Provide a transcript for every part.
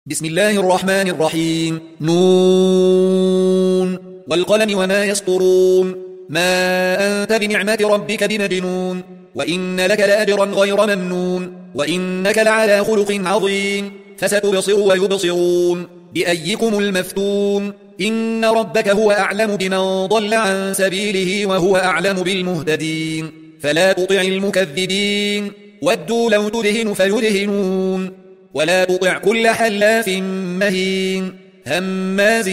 بسم الله الرحمن الرحيم. نون والقلم وما يسطرون. ما أنت بنعمة ربك بمجنون، وإن لك لأجرا غير ممنون، وإنك لعلى خلق عظيم. فستبصر ويبصرون بأيكم المفتون. إن ربك هو أعلم بمن ضل عن سبيله وهو أعلم بالمهتدين. فلا تطع المكذبين، ودوا لو تدهن فيدهنون. ولا تطع كل حلاف مهين، هماز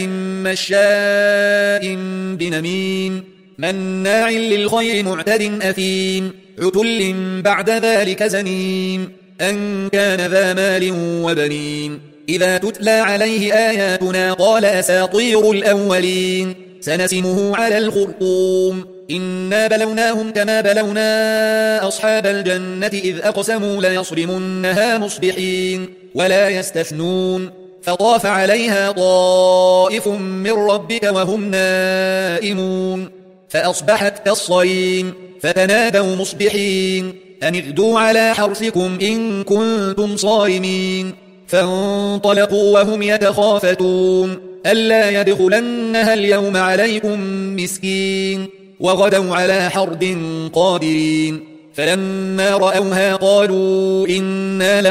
مشاء بنميم، مناع للخير معتد أثيم، عتل بعد ذلك زنيم، أن كان ذا مال وبنين. إذا تتلى عليه آياتنا قال أساطير الأولين. سنسمه على الخرطوم. إنا بلوناهم كما بلونا أصحاب الجنة إذ أقسموا ليصرمنها مصبحين ولا يستثنون. فطاف عليها طائف من ربك وهم نائمون، فأصبحت كالصريم. فتنادوا مصبحين أن اغدوا على حرثكم إن كنتم صارمين. فانطلقوا وهم يتخافتون ألا يدخلنها اليوم عليكم مسكين، وغدوا على حرد قادرين. فلما رأوها قالوا إنا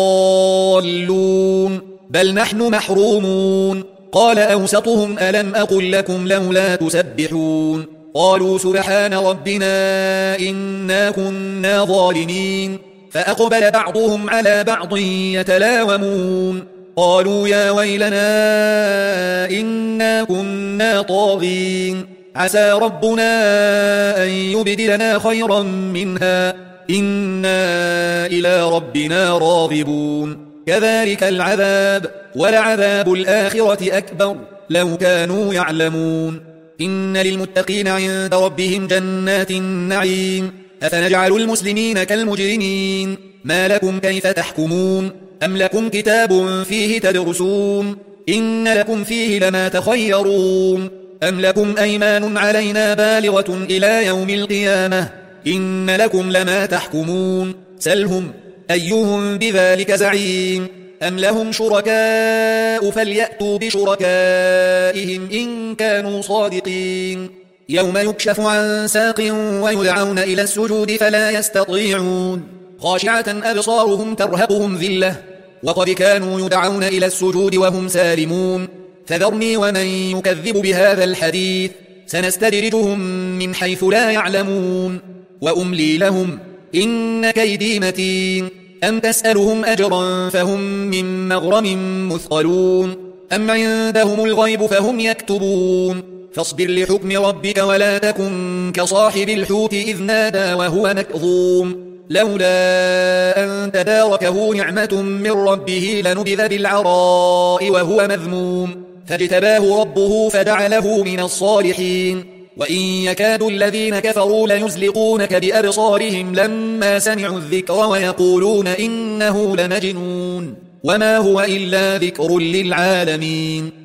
لضالون بل نحن محرومون. قال أوسطهم ألم أقل لكم لولا تسبحون؟ قالوا سبحان ربنا إنا كنا ظالمين. فأقبل بعضهم على بعض يتلاومون قالوا يا ويلنا إنا كنا طاغين، عسى ربنا أن يبدلنا خيرا منها إنا إلى ربنا راغبون. كذلك العذاب ولعذاب الآخرة أكبر لو كانوا يعلمون. إن للمتقين عند ربهم جنات النعيم. أفنجعل المسلمين كالمجرمين؟ ما لكم كيف تحكمون؟ أم لكم كتاب فيه تدرسون؟ إن لكم فيه لما تخيرون. أم لكم أيمان علينا بالغة إلى يوم القيامة؟ إن لكم لما تحكمون. سلهم أيهم بذلك زعيم. أم لهم شركاء فليأتوا بشركائهم إن كانوا صادقين. يوم يكشف عن ساق ويدعون إلى السجود فلا يستطيعون، خاشعة أبصارهم ترهقهم ذلة وقد كانوا يدعون إلى السجود وهم سالمون. فذرني ومن يكذب بهذا الحديث سنستدرجهم من حيث لا يعلمون وأملي لهم إن كيدي متين. أم تسألهم أجرا فهم من مغرم مثقلون، أم عندهم الغيب فهم يكتبون. فاصبر لحكم ربك ولا تكن كصاحب الحوت إذ نادى وهو مكظوم، لولا أن تداركه نعمة من ربه لنبذ بالعراء وهو مذموم. فاجتباه ربه فجعله من الصالحين. وإن يكاد الذين كفروا ليزلقونك بأبصارهم لما سمعوا الذكر ويقولون إنه لمجنون وما هو إلا ذكر للعالمين.